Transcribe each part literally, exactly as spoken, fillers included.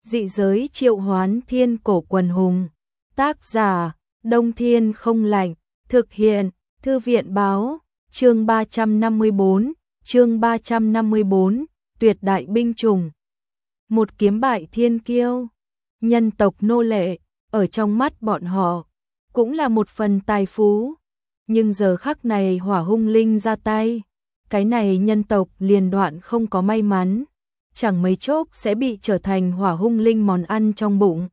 Dị giới triệu hoán thiên cổ quần hùng. Tác giả, Đông Thiên không lạnh. Thực hiện, Thư viện báo. Chương ba trăm năm mươi bốn, chương ba trăm năm mươi bốn, tuyệt đại binh chủng. Một kiếm bại thiên kiêu. Nhân tộc nô lệ, ở trong mắt bọn họ, cũng là một phần tài phú. Nhưng giờ khắc này Hỏa Hung Linh ra tay, cái này nhân tộc liền đoạn không có may mắn, chẳng mấy chốc sẽ bị trở thành Hỏa Hung Linh món ăn trong bụng.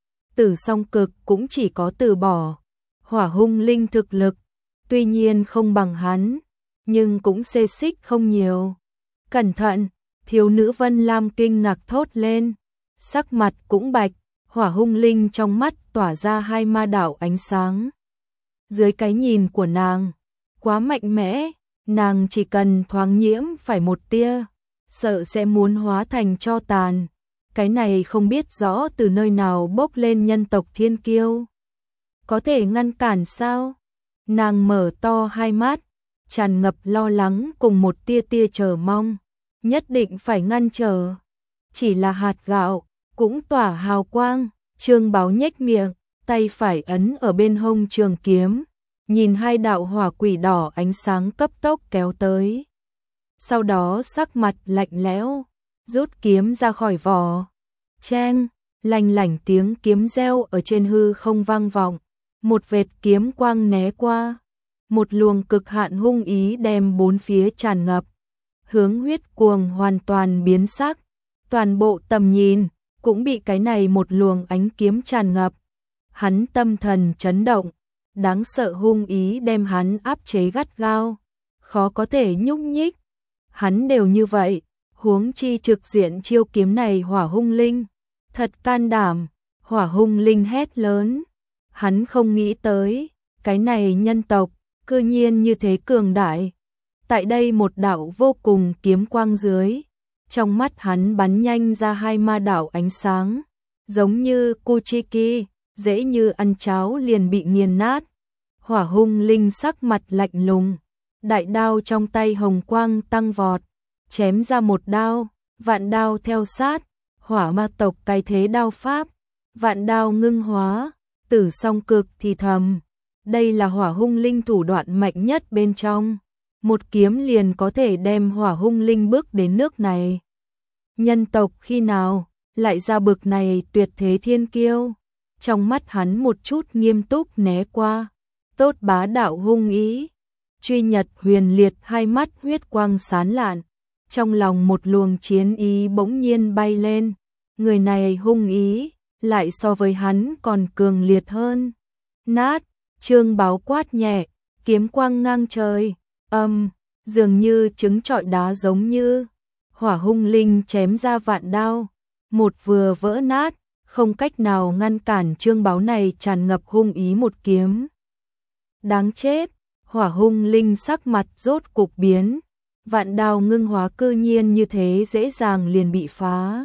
Tử Song Cực cũng chỉ có từ bỏ. Hỏa Hung Linh thực lực, tuy nhiên không bằng hắn, nhưng cũng xê xích không nhiều. Cẩn thận, thiếu nữ Vân Lam kinh ngạc thốt lên, sắc mặt cũng bạch. Hỏa Hung Linh trong mắt tỏa ra hai ma đạo ánh sáng. Dưới cái nhìn của nàng, quá mạnh mẽ, nàng chỉ cần thoáng nhiễm phải một tia, sợ sẽ muốn hóa thành tro tàn. Cái này không biết rõ từ nơi nào bốc lên nhân tộc thiên kiêu. Có thể ngăn cản sao? Nàng mở to hai mắt, tràn ngập lo lắng cùng một tia tia chờ mong. Nhất định phải ngăn trở. Chỉ là hạt gạo cũng tỏa hào quang. Trương Báo nhếch miệng, tay phải ấn ở bên hông trường kiếm, nhìn hai đạo hỏa quỷ đỏ ánh sáng cấp tốc kéo tới. Sau đó sắc mặt lạnh lẽo, rút kiếm ra khỏi vỏ. Cheng, lanh lảnh tiếng kiếm reo ở trên hư không vang vọng, một vệt kiếm quang né qua, một luồng cực hạn hung ý đem bốn phía tràn ngập. Hướng Huyết Cuồng hoàn toàn biến sắc, toàn bộ tầm nhìn cũng bị cái này một luồng ánh kiếm tràn ngập. Hắn tâm thần chấn động, đáng sợ hung ý đem hắn áp chế gắt gao, khó có thể nhúc nhích. Hắn đều như vậy, huống chi trực diện chiêu kiếm này Hỏa Hung Linh, thật can đảm. Hỏa Hung Linh hét lớn, hắn không nghĩ tới, cái này nhân tộc cư nhiên như thế cường đại. Tại đây một đạo vô cùng kiếm quang dưới, trong mắt hắn bắn nhanh ra hai ma đạo ánh sáng, giống như Kuchiki, dễ như ăn cháo liền bị nghiền nát. Hỏa Hung Linh sắc mặt lạnh lùng, đại đao trong tay hồng quang tăng vọt, chém ra một đao, vạn đao theo sát. Hỏa ma tộc cái thế đao pháp, vạn đao ngưng hóa. Tử Song Cực thì thầm, đây là Hỏa Hung Linh thủ đoạn mạnh nhất bên trong. Một kiếm liền có thể đem Hỏa Hung Linh bước đến nước này. Nhân tộc khi nào lại ra bực này tuyệt thế thiên kiêu? Trong mắt hắn một chút nghiêm túc né qua, tốt bá đạo hung ý. Truy Nhật Huyền Liệt hai mắt huyết quang sáng lạn, trong lòng một luồng chiến ý bỗng nhiên bay lên. Người này hung ý, lại so với hắn còn cường liệt hơn. Nát, Trương Báo quát nhẹ, kiếm quang ngang trời. Âm, um, dường như trứng trọi đá giống như. Hỏa Hung Linh chém ra vạn đao, một vừa vỡ nát, không cách nào ngăn cản Trương Báo này tràn ngập hung ý một kiếm. Đáng chết, Hỏa Hung Linh sắc mặt rốt cục biến, vạn đao ngưng hóa cư nhiên như thế dễ dàng liền bị phá.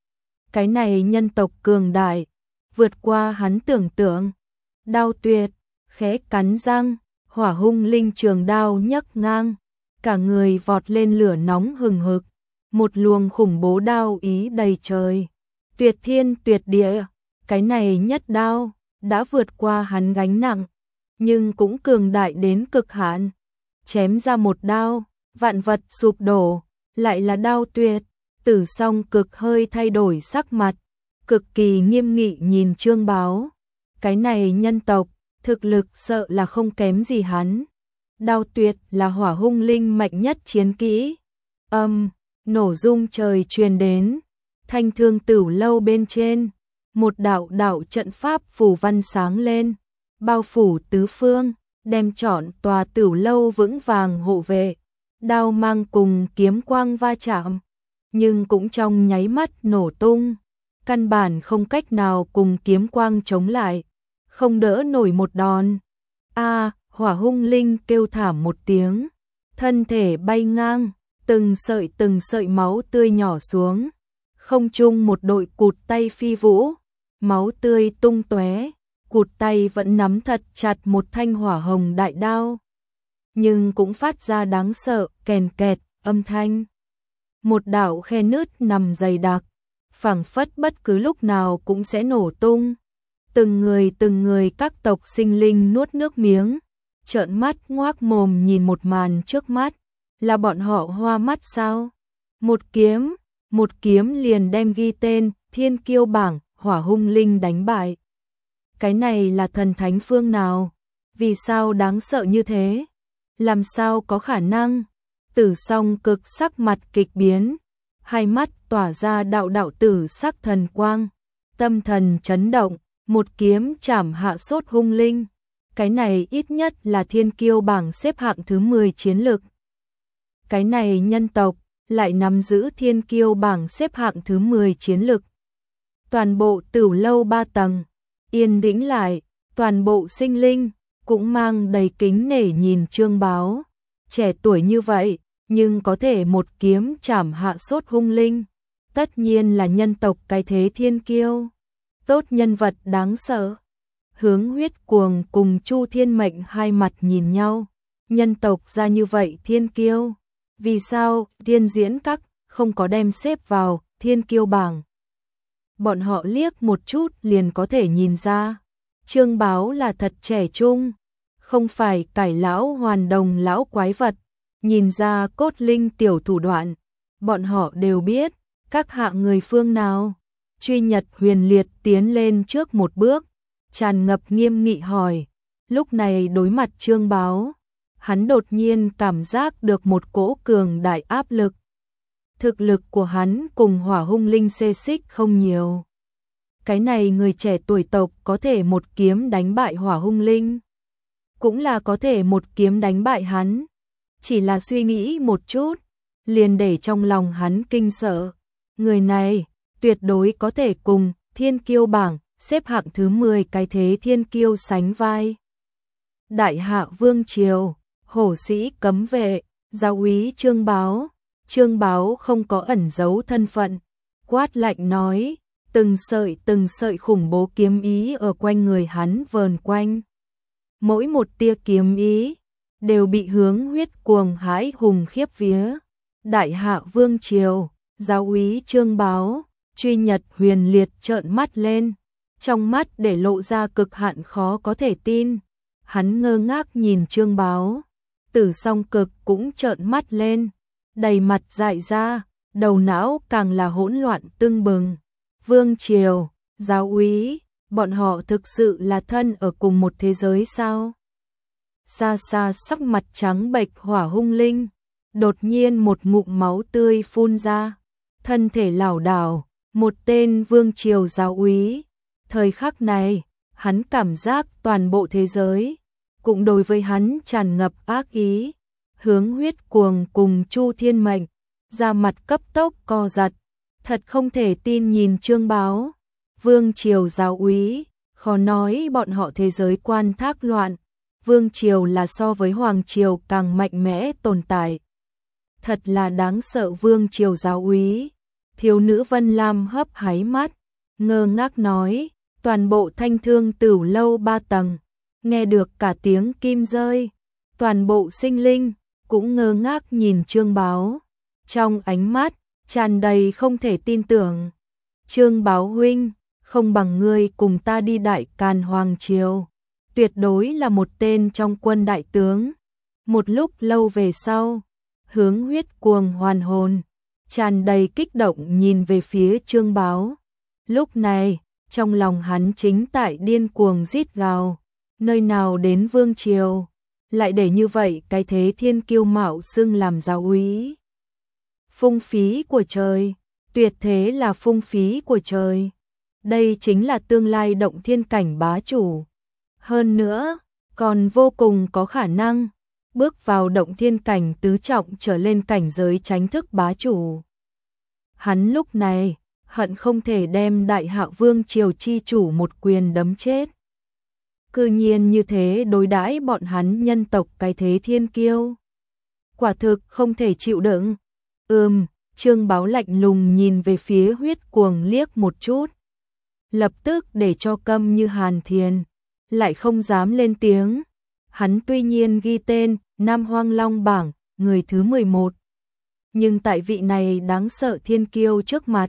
Cái này nhân tộc cường đại, vượt qua hắn tưởng tượng. Đao tuyệt, khẽ cắn răng, Hỏa Hung Linh trường đao nhấc ngang, cả người vọt lên lửa nóng hừng hực, một luồng khủng bố đao ý đầy trời, tuyệt thiên tuyệt địa. Cái này nhất đao đã vượt qua hắn gánh nặng, nhưng cũng cường đại đến cực hạn. Chém ra một đao, vạn vật sụp đổ, lại là đao tuyệt. Tử Song Cực hơi thay đổi sắc mặt, cực kỳ nghiêm nghị nhìn Trương Báo. Cái này nhân tộc, thực lực sợ là không kém gì hắn. Đao tuyệt là Hỏa Hung Linh mạnh nhất chiến kỹ. Âm, um, nổ rung trời truyền đến. Thanh Thương Tửu Lâu bên trên, một đạo đạo trận pháp phù văn sáng lên, bao phủ tứ phương, đem trọn tòa Tửu Lâu vững vàng hộ vệ. Đao mang cùng kiếm quang va chạm, nhưng cũng trong nháy mắt nổ tung, căn bản không cách nào cùng kiếm quang chống lại, không đỡ nổi một đòn. A, à, Hỏa Hung Linh kêu thảm một tiếng, thân thể bay ngang, từng sợi từng sợi máu tươi nhỏ xuống, không trung một đội cụt tay phi vũ, máu tươi tung tóe, cụt tay vẫn nắm thật chặt một thanh hỏa hồng đại đao, nhưng cũng phát ra đáng sợ kèn kẹt âm thanh. Một đạo khe nứt nằm dày đặc, phảng phất bất cứ lúc nào cũng sẽ nổ tung. Từng người từng người các tộc sinh linh nuốt nước miếng, trợn mắt ngoác mồm nhìn một màn trước mắt, là bọn họ hoa mắt sao? Một kiếm, một kiếm liền đem ghi tên Thiên Kiêu bảng Hỏa Hung Linh đánh bại. Cái này là thần thánh phương nào? Vì sao đáng sợ như thế? Làm sao có khả năng? Tử Song Cực sắc mặt kịch biến, hai mắt tỏa ra đạo đạo tử sắc thần quang, tâm thần chấn động, một kiếm chảm hạ sốt hung linh. Cái này ít nhất là Thiên Kiêu bảng xếp hạng thứ mười chiến lực. Cái này nhân tộc lại nắm giữ Thiên Kiêu bảng xếp hạng thứ mười chiến lực. Toàn bộ Tửu lâu ba tầng yên tĩnh lại, toàn bộ sinh linh cũng mang đầy kính nể nhìn Trương Báo. Trẻ tuổi như vậy, nhưng có thể một kiếm chảm hạ sốt hung linh, tất nhiên là nhân tộc cái thế thiên kiêu. Tốt nhân vật đáng sợ. Hướng Huyết Cuồng cùng Chu Thiên Mệnh hai mặt nhìn nhau, nhân tộc ra như vậy thiên kiêu, vì sao Thiên Diễn Các không có đem xếp vào Thiên Kiêu bảng? Bọn họ liếc một chút liền có thể nhìn ra, Trương Báo là thật trẻ trung, không phải cải lão hoàn đồng lão quái vật, nhìn ra cốt linh tiểu thủ đoạn, bọn họ đều biết, các hạng người phương nào. Truy Nhật Huyền Liệt tiến lên trước một bước, tràn ngập nghiêm nghị hỏi, lúc này đối mặt Trương Báo, hắn đột nhiên cảm giác được một cỗ cường đại áp lực. Thực lực của hắn cùng Hỏa Hung Linh xê xích không nhiều. Cái này người trẻ tuổi tộc có thể một kiếm đánh bại Hỏa Hung Linh, cũng là có thể một kiếm đánh bại hắn. Chỉ là suy nghĩ một chút, liền để trong lòng hắn kinh sợ. Người này tuyệt đối có thể cùng Thiên Kiêu bảng xếp hạng thứ mười cái thế thiên kiêu sánh vai. Đại Hạ Vương Triều, Hổ Sĩ Cấm Vệ, Giáo úy Trương Báo. Trương Báo không có ẩn giấu thân phận, quát lạnh nói, từng sợi từng sợi khủng bố kiếm ý ở quanh người hắn vờn quanh. Mỗi một tia kiếm ý đều bị Hướng Huyết Cuồng hãi hùng khiếp vía. Đại Hạ Vương Triều, Giáo úy Trương Báo. Truy Nhật Huyền Liệt trợn mắt lên, trong mắt để lộ ra cực hạn khó có thể tin. Hắn ngơ ngác nhìn Trương Báo. Tử Song Cực cũng trợn mắt lên, đầy mặt dại ra, đầu não càng là hỗn loạn tưng bừng. Vương Triều, Giáo úy, bọn họ thực sự là thân ở cùng một thế giới sao? Xa xa sắc mặt trắng bệch Hỏa Hung Linh, đột nhiên một ngụm máu tươi phun ra, thân thể lảo đảo. Một tên Vương Triều giáo úy, thời khắc này, hắn cảm giác toàn bộ thế giới, cũng đối với hắn tràn ngập ác ý. Hướng Huyết Cuồng cùng Chu Thiên Mệnh, da mặt cấp tốc co giật, thật không thể tin nhìn Trương Báo. Vương Triều giáo úy, khó nói bọn họ thế giới quan thác loạn, Vương Triều là so với Hoàng Triều càng mạnh mẽ tồn tại. Thật là đáng sợ Vương Triều giáo úy. Thiếu nữ Vân Lam hấp háy mắt, ngơ ngác nói, toàn bộ Thanh Thương Tửu lâu ba tầng, nghe được cả tiếng kim rơi, toàn bộ sinh linh cũng ngơ ngác nhìn Trương Báo, trong ánh mắt tràn đầy không thể tin tưởng. Trương Báo huynh, không bằng ngươi cùng ta đi Đại Càn Hoàng Triều, tuyệt đối là một tên trong quân đại tướng. Một lúc lâu về sau, Hướng Huyết Cuồng hoàn hồn, tràn đầy kích động nhìn về phía Trương Báo. Lúc này, trong lòng hắn chính tại điên cuồng rít gào, nơi nào đến Vương Triều, lại để như vậy cái thế thiên kiêu mạo xưng làm giáo úy. Phung phí của trời, tuyệt thế là phung phí của trời. Đây chính là tương lai động thiên cảnh bá chủ. Hơn nữa, còn vô cùng có khả năng bước vào động thiên cảnh tứ trọng trở lên cảnh giới chánh thức bá chủ. Hắn lúc này hận không thể đem Đại Hạ Vương Triều chi chủ một quyền đấm chết. Cư nhiên như thế đối đãi bọn hắn nhân tộc cái thế thiên kiêu. Quả thực không thể chịu đựng. Ừm, Trương Báo lạnh lùng nhìn về phía Huyết Cuồng liếc một chút. Lập tức để cho câm như Hàn Thiền, lại không dám lên tiếng. Hắn tuy nhiên ghi tên Nam Hoang Long bảng, người thứ mười một. Nhưng tại vị này đáng sợ thiên kiêu trước mặt,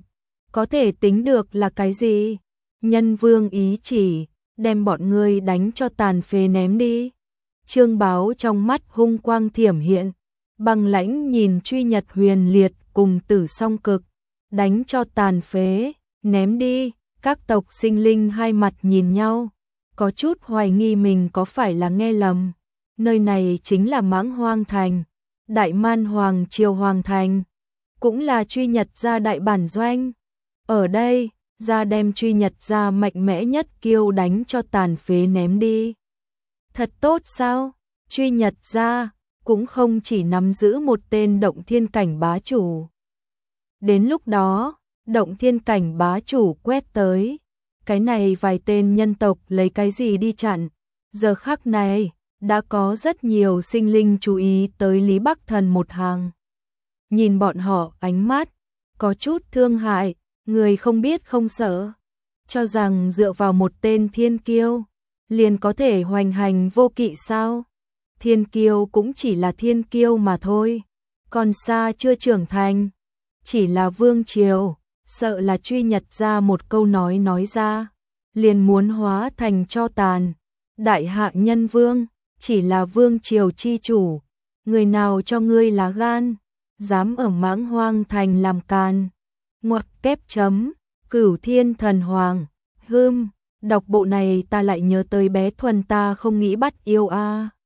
có thể tính được là cái gì? Nhân vương ý chỉ, đem bọn ngươi đánh cho tàn phế ném đi. Trương Báo trong mắt hung quang thiểm hiện, băng lãnh nhìn Truy Nhật Huyền Liệt cùng Tử Song Cực, đánh cho tàn phế, ném đi. Các tộc sinh linh hai mặt nhìn nhau, có chút hoài nghi mình có phải là nghe lầm. Nơi này chính là Mãng Hoang Thành, Đại Man Hoàng Triều Hoàng Thành, cũng là Truy Nhật gia đại bản doanh. Ở đây, gia đem Truy Nhật gia mạnh mẽ nhất kiêu đánh cho tàn phế ném đi. Thật tốt sao? Truy Nhật gia cũng không chỉ nắm giữ một tên động thiên cảnh bá chủ. Đến lúc đó, động thiên cảnh bá chủ quét tới, cái này vài tên nhân tộc lấy cái gì đi chặn? Giờ khắc này, đã có rất nhiều sinh linh chú ý tới Lý Bắc Thần một hàng. Nhìn bọn họ ánh mắt, có chút thương hại, người không biết không sợ, cho rằng dựa vào một tên thiên kiêu, liền có thể hoành hành vô kỵ sao? Thiên kiêu cũng chỉ là thiên kiêu mà thôi, còn xa chưa trưởng thành, chỉ là vương triều, sợ là Truy Nhật ra một câu nói nói ra, liền muốn hóa thành tro tàn. Đại hạ nhân vương, chỉ là vương triều chi chủ, người nào cho ngươi lá gan, dám ở Mãng Hoang Thành làm càn. Ngoặc kép chấm, Cửu Thiên Thần Hoàng, hưm, đọc bộ này ta lại nhớ tới bé Thuần ta không nghĩ bắt yêu a.